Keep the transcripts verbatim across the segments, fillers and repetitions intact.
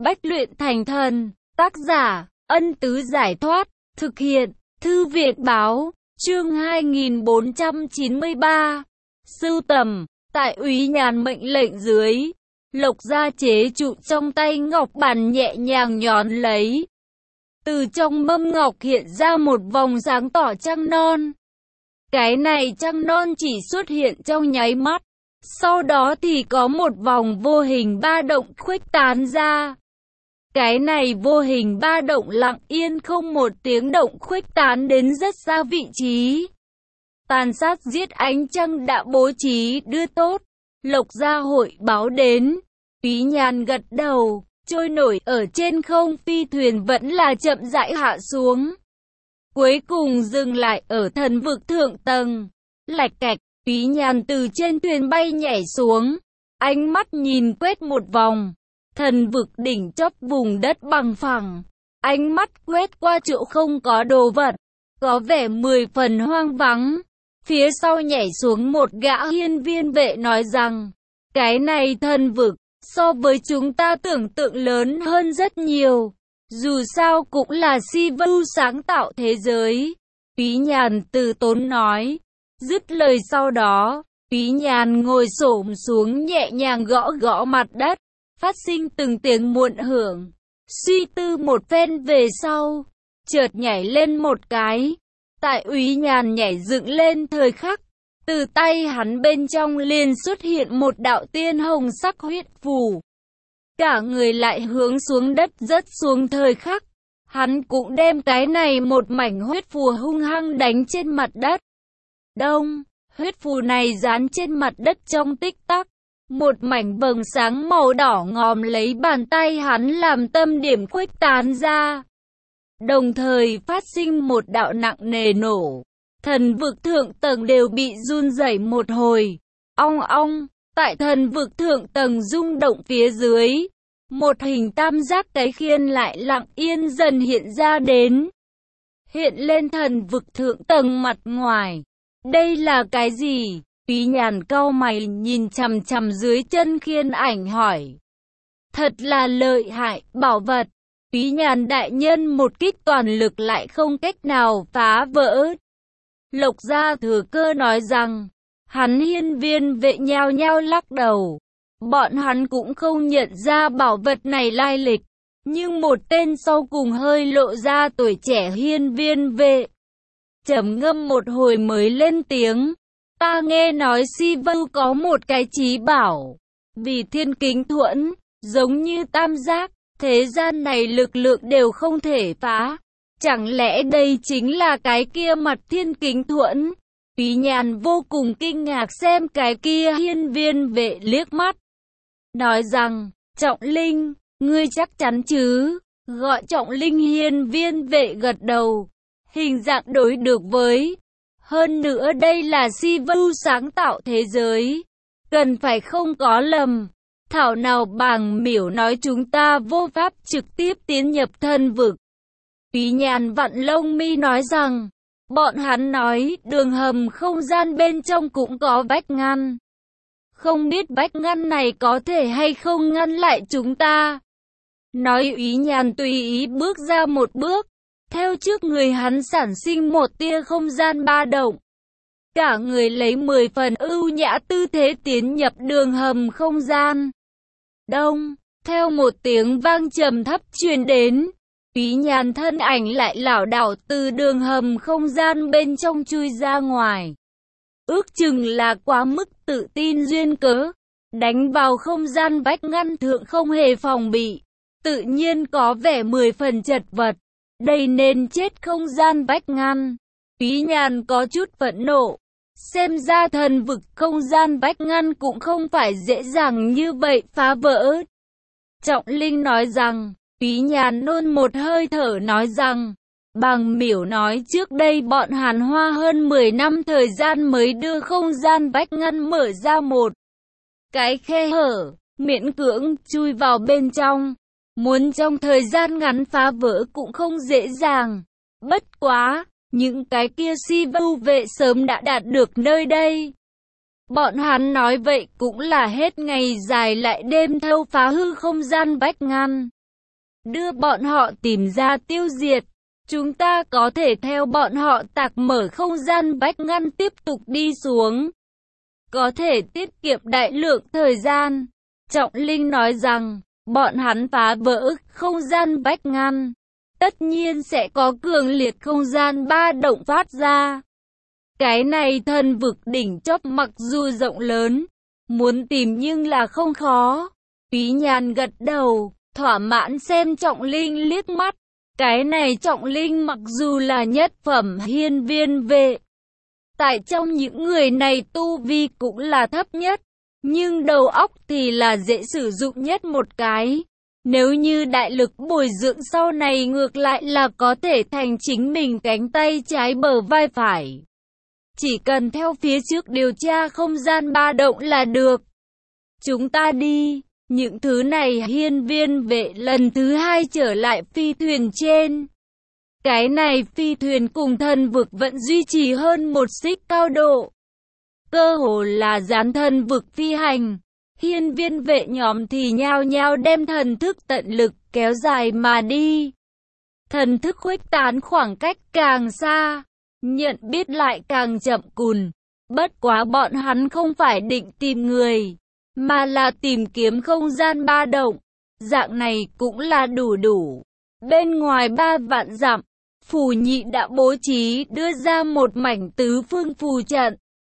Bách luyện thành thần. Tác giả, Ân Tứ Giải Thoát. Thực hiện, Thư Việt Báo. Chương hai nghìn bốn trăm chín mươi ba. Sưu tầm, tại Úy Nhàn mệnh lệnh dưới. Lộc Gia chế trụ trong tay ngọc bàn nhẹ nhàng nhón lấy. Từ trong mâm ngọc hiện ra một vòng sáng tỏ trăng non. Cái này trăng non chỉ xuất hiện trong nháy mắt. Sau đó thì có một vòng vô hình ba động khuếch tán ra. Cái này vô hình ba động lặng yên không một tiếng động khuếch tán đến rất xa vị trí. Tàn sát giết ánh trăng đã bố trí đưa tốt. Lộc Gia hội báo đến. Úy Nhàn gật đầu, trôi nổi ở trên không phi thuyền vẫn là chậm rãi hạ xuống. Cuối cùng dừng lại ở thần vực thượng tầng. Lạch cạch, Úy Nhàn từ trên thuyền bay nhảy xuống. Ánh mắt nhìn quét một vòng. Thần vực đỉnh chóp vùng đất bằng phẳng. Ánh mắt quét qua chỗ không có đồ vật. Có vẻ mười phần hoang vắng. Phía sau nhảy xuống một gã hiên viên vệ nói rằng, cái này thần vực, so với chúng ta tưởng tượng lớn hơn rất nhiều. Dù sao cũng là Sivu sáng tạo thế giới. Úy Nhàn từ tốn nói. Dứt lời sau đó, Úy Nhàn ngồi xổm xuống nhẹ nhàng gõ gõ mặt đất, phát sinh từng tiếng muộn hưởng. Suy tư một phen về sau, chợt nhảy lên một cái. Tại Úy Nhàn nhảy dựng lên thời khắc, từ tay hắn bên trong liền xuất hiện một đạo tiên hồng sắc huyết phù. Cả người lại hướng xuống đất rớt xuống thời khắc. Hắn cũng đem cái này một mảnh huyết phù hung hăng đánh trên mặt đất. Đông, huyết phù này dán trên mặt đất trong tích tắc. Một mảnh vầng sáng màu đỏ ngòm lấy bàn tay hắn làm tâm điểm khuếch tán ra. Đồng thời phát sinh một đạo nặng nề nổ. Thần vực thượng tầng đều bị run rẩy một hồi. Ong ong, tại thần vực thượng tầng rung động phía dưới. Một hình tam giác cái khiên lại lặng yên dần hiện ra đến. Hiện lên thần vực thượng tầng mặt ngoài. Đây là cái gì? Úy Nhàn cau mày nhìn chằm chằm dưới chân khiên ảnh hỏi. Thật là lợi hại, bảo vật. Úy Nhàn đại nhân một kích toàn lực lại không cách nào phá vỡ. Lộc Gia thừa cơ nói rằng, hắn hiên viên vệ nhao nhao lắc đầu. Bọn hắn cũng không nhận ra bảo vật này lai lịch. Nhưng một tên sau cùng hơi lộ ra tuổi trẻ hiên viên vệ. Trầm ngâm một hồi mới lên tiếng. Ta nghe nói Sivu có một cái chí bảo. Vì thiên kính thuẫn, giống như tam giác, thế gian này lực lượng đều không thể phá. Chẳng lẽ đây chính là cái kia mặt thiên kính thuẫn? Úy Nhàn vô cùng kinh ngạc xem cái kia hiên viên vệ liếc mắt. Nói rằng, Trọng Linh, ngươi chắc chắn chứ? Gọi Trọng Linh hiên viên vệ gật đầu. Hình dạng đối được với. Hơn nữa đây là Sivu sáng tạo thế giới. Cần phải không có lầm. Thảo nào bàng miểu nói chúng ta vô pháp trực tiếp tiến nhập thần vực. Úy Nhàn vặn lông mi nói rằng, bọn hắn nói đường hầm không gian bên trong cũng có vách ngăn. Không biết vách ngăn này có thể hay không ngăn lại chúng ta. Nói Úy Nhàn tùy ý bước ra một bước. Theo trước người hắn sản sinh một tia không gian ba động. Cả người lấy mười phần ưu nhã tư thế tiến nhập đường hầm không gian. Đông, theo một tiếng vang trầm thấp truyền đến. Úy Nhàn thân ảnh lại lảo đảo từ đường hầm không gian bên trong chui ra ngoài. Ước chừng là quá mức tự tin duyên cớ. Đánh vào không gian vách ngăn thượng không hề phòng bị. Tự nhiên có vẻ mười phần chật vật. Đây nên chết không gian vách ngăn. Úy Nhàn có chút phẫn nộ. Xem ra thần vực không gian vách ngăn cũng không phải dễ dàng như vậy phá vỡ. Trọng Linh nói rằng, Úy Nhàn nôn một hơi thở nói rằng, bàng miểu nói trước đây bọn Hàn Hoa hơn mười năm thời gian mới đưa không gian vách ngăn mở ra một cái khe hở, miễn cưỡng chui vào bên trong. Muốn trong thời gian ngắn phá vỡ cũng không dễ dàng. Bất quá, những cái kia Sivu vệ sớm đã đạt được nơi đây. Bọn hắn nói vậy cũng là hết ngày dài lại đêm thâu phá hư không gian vách ngăn. đưa bọn họ tìm ra tiêu diệt. Chúng ta có thể theo bọn họ tạc mở không gian vách ngăn tiếp tục đi xuống. Có thể tiết kiệm đại lượng thời gian. Trọng Linh nói rằng, bọn hắn phá vỡ không gian vách ngăn. Tất nhiên sẽ có cường liệt không gian ba động phát ra. Cái này thần vực đỉnh chóp mặc dù rộng lớn, muốn tìm nhưng là không khó. Úy Nhàn gật đầu, thỏa mãn xem Trọng Linh liếc mắt. Cái này Trọng Linh mặc dù là nhất phẩm hiên viên vệ, tại trong những người này tu vi cũng là thấp nhất, nhưng đầu óc thì là dễ sử dụng nhất một cái. Nếu như đại lực bồi dưỡng sau này ngược lại là có thể thành chính mình cánh tay trái bờ vai phải. Chỉ cần theo phía trước điều tra không gian ba động là được. Chúng ta đi. Những thứ này hiên viên vệ lần thứ hai trở lại phi thuyền trên. Cái này phi thuyền cùng thần vực vẫn duy trì hơn một xích cao độ. Cơ hồ là gián thần vực phi hành. Hiên viên vệ nhóm thì nhao nhao đem thần thức tận lực kéo dài mà đi. Thần thức khuếch tán khoảng cách càng xa, nhận biết lại càng chậm cùn. Bất quá bọn hắn không phải định tìm người, mà là tìm kiếm không gian ba động. Dạng này cũng là đủ đủ. Bên ngoài ba vạn dặm, Phù Nhị đã bố trí đưa ra một mảnh tứ phương phù trận.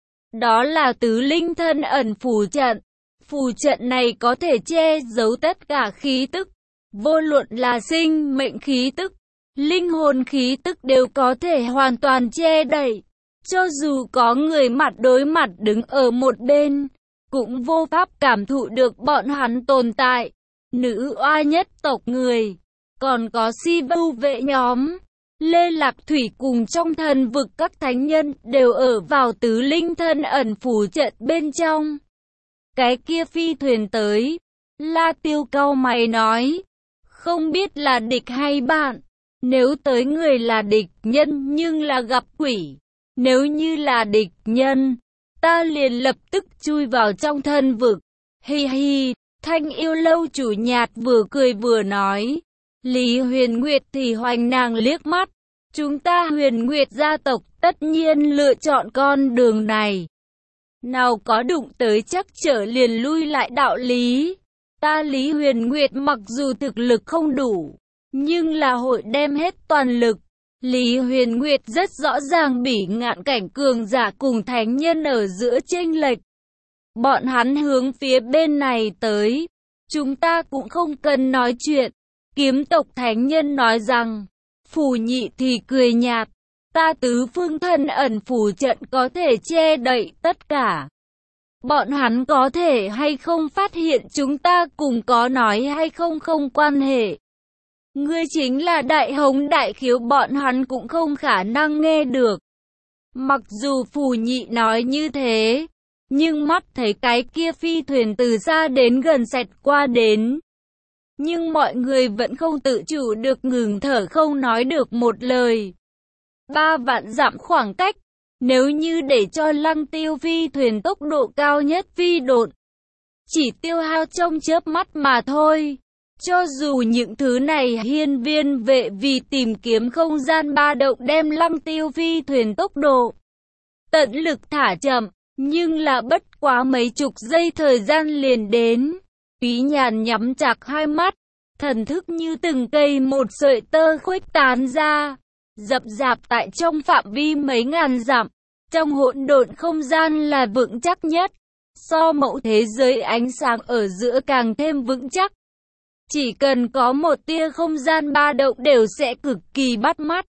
Đó là tứ linh thân ẩn phù trận. Phù trận này có thể che giấu tất cả khí tức. Vô luận là sinh mệnh khí tức, linh hồn khí tức đều có thể hoàn toàn che đậy. Cho dù có người mặt đối mặt đứng ở một bên, cũng vô pháp cảm thụ được bọn hắn tồn tại. Nữ oa nhất tộc người, còn có si vưu vệ nhóm, Lê Lạc Thủy cùng trong thần vực các thánh nhân đều ở vào tứ linh thân ẩn phù trận bên trong. Cái kia phi thuyền tới, La Tiêu cau mày nói, không biết là địch hay bạn. Nếu tới người là địch nhân nhưng là gặp quỷ, nếu như là địch nhân, ta liền lập tức chui vào trong thân vực. Hi hi, Thanh Yêu Lâu chủ nhạt vừa cười vừa nói. Lý Huyền Nguyệt thì hoành nàng liếc mắt. Chúng ta Huyền Nguyệt gia tộc tất nhiên lựa chọn con đường này. Nào có đụng tới chắc trở liền lui lại đạo lý. Ta Lý Huyền Nguyệt mặc dù thực lực không đủ, nhưng là hội đem hết toàn lực. Lý Huyền Nguyệt rất rõ ràng bỉ ngạn cảnh cường giả cùng thánh nhân ở giữa chênh lệch. Bọn hắn hướng phía bên này tới, chúng ta cũng không cần nói chuyện. Kiếm tộc thánh nhân nói rằng, Phù Nhị thì cười nhạt, ta tứ phương thân ẩn phù trận có thể che đậy tất cả. Bọn hắn có thể hay không phát hiện chúng ta cùng có nói hay không không quan hệ. Ngươi chính là đại hống đại khiếu, bọn hắn cũng không khả năng nghe được. Mặc dù Phù Nhị nói như thế, nhưng mắt thấy cái kia phi thuyền từ xa đến gần xẹt qua đến. Nhưng mọi người vẫn không tự chủ được ngừng thở không nói được một lời. Ba vạn dặm khoảng cách, nếu như để cho Lăng Tiêu phi thuyền tốc độ cao nhất phi độn, chỉ tiêu hao trong chớp mắt mà thôi. Cho dù những thứ này hiên viên vệ vì tìm kiếm không gian ba động đem Lăng Tiêu phi thuyền tốc độ tận lực thả chậm, nhưng là bất quá mấy chục giây thời gian liền đến. Úy Nhàn nhắm chặt hai mắt, thần thức như từng cây một sợi tơ khuếch tán ra, dập dạp tại trong phạm vi mấy ngàn dặm. Trong hỗn độn không gian là vững chắc nhất, so mẫu thế giới ánh sáng ở giữa càng thêm vững chắc. Chỉ cần có một tia không gian ba động đều sẽ cực kỳ bắt mắt.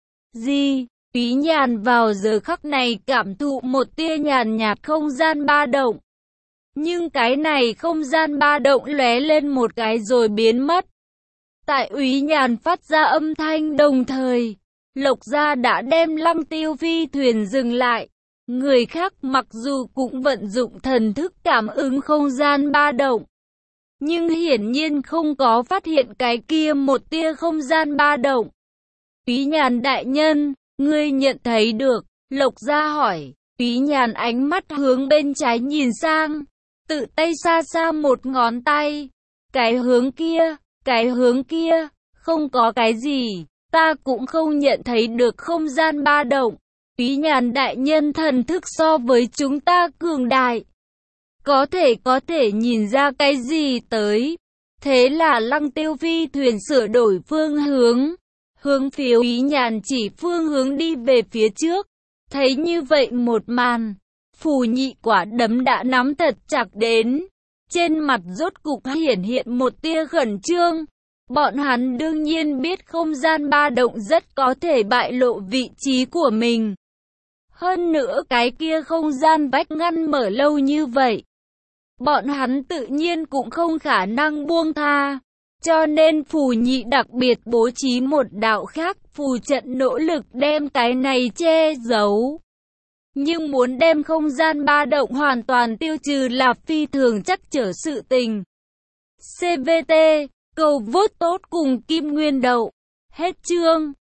Gì? Úy Nhàn vào giờ khắc này cảm thụ một tia nhàn nhạt không gian ba động. Nhưng cái này không gian ba động lóe lên một cái rồi biến mất. Tại Úy Nhàn phát ra âm thanh đồng thời, Lộc Gia đã đem Lăng Tiêu phi thuyền dừng lại. Người khác mặc dù cũng vận dụng thần thức cảm ứng không gian ba động, nhưng hiển nhiên không có phát hiện cái kia một tia không gian ba động. Úy Nhàn đại nhân, ngươi nhận thấy được? Lộc Gia hỏi. Úy Nhàn ánh mắt hướng bên trái nhìn sang, tự tay xa xa một ngón tay. Cái hướng kia, Cái hướng kia, không có cái gì, ta cũng không nhận thấy được không gian ba động. Úy Nhàn đại nhân thần thức so với chúng ta cường đại. Có thể có thể nhìn ra cái gì tới. Thế là Lăng Tiêu phi thuyền sửa đổi phương hướng. Hướng phía Úy Nhàn chỉ phương hướng đi về phía trước. Thấy như vậy một màn, Phù Nhị quả đấm đã nắm thật chặt đến. Trên mặt rốt cục hiển hiện một tia khẩn trương. Bọn hắn đương nhiên biết không gian ba động rất có thể bại lộ vị trí của mình. Hơn nữa cái kia không gian vách ngăn mở lâu như vậy. Bọn hắn tự nhiên cũng không khả năng buông tha. Cho nên Phù Nhị đặc biệt bố trí một đạo khác phù trận nỗ lực đem cái này che giấu. Nhưng muốn đem không gian ba động hoàn toàn tiêu trừ là phi thường chắc trở sự tình. xê vê tê, cầu vote tốt cùng Kim Nguyên Đậu. Hết chương.